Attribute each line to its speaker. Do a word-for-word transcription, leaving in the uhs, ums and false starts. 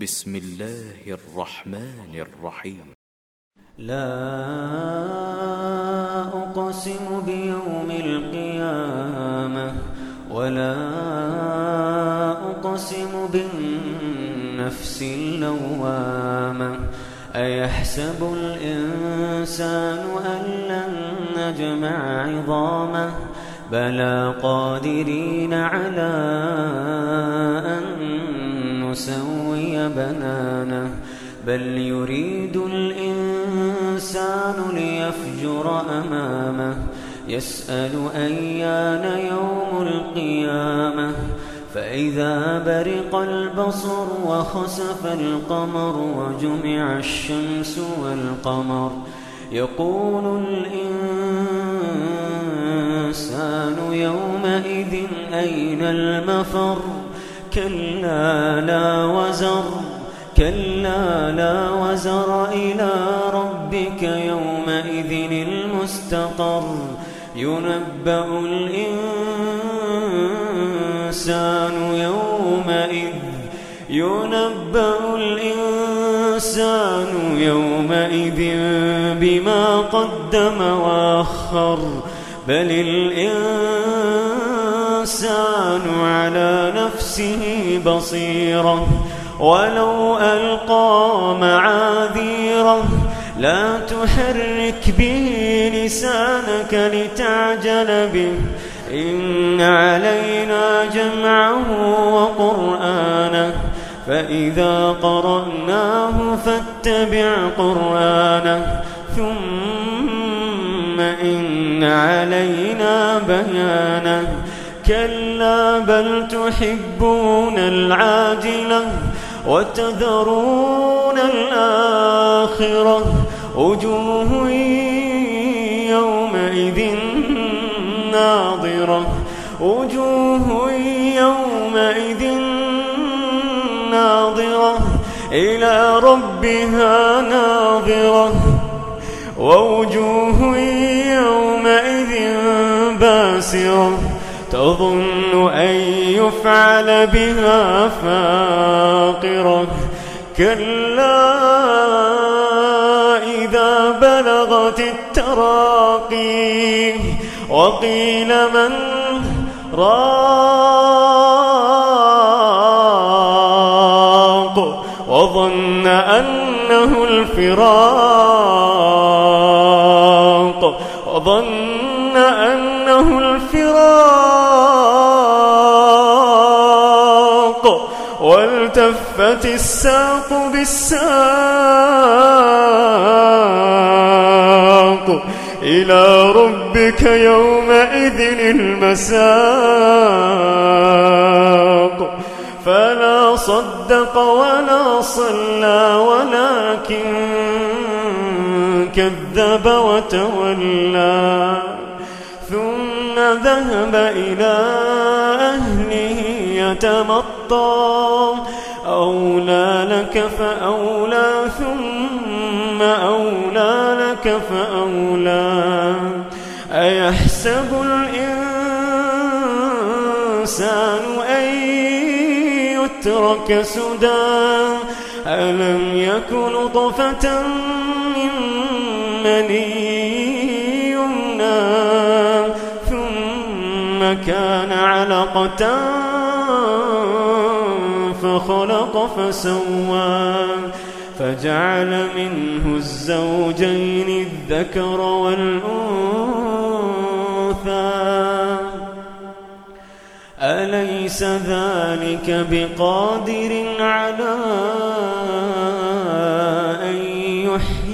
Speaker 1: بسم الله الرحمن الرحيم.
Speaker 2: لا أقسم بيوم القيامة ولا أقسم بالنفس اللوامة. أيحسب الإنسان أن لن نجمع عظامه بلى قادرين على أن نسوي بنانه بل يريد الإنسان ليفجر أمامه يسأل أيان يوم القيامة فإذا برق البصر وخسف القمر وجمع الشمس والقمر يقول الإنسان يومئذ أين المفر كلا لا وزر كلا لا وزر إلى ربك يومئذ المستقر ينبأ الإنسان يومئذ ينبأ الإنسان يومئذ بما قدم وأخر بل الإنسان على نفسه بصيرة ولو ألقى معاذيره لا تحرك به لسانك لتعجل به إن علينا جمعه وقرآنه فإذا قرأناه فاتبع قرآنه ثم إن علينا بيانه كلا بل تحبون العاجلة وتذرون الآخرة وجوه يومئذ ناظرة وجوه يومئذ ناظرة إلى ربها ناظرة ووجوه يومئذ باسرة تظن أن يفعل بها فاقرة كلا إذا بلغت التراقي وقيل من راق وظن أنه الفراق وظن أنه الفراق والتفت الساق بالساق إلى ربك يومئذ المساق فلا صدق ولا صلى ولكن كذب وتولى ثم ذهب إلى أهله يتمطى أولى لك فأولى ثم أولى لك فأولى أيحسب الإنسان أن يترك سدى ألم يك نطفة من مني يمنى ثم كان علقة فخلق فسوى فجعل منه الزوجين الذكر والأنثى أليس ذلك بقادر على أن يحيي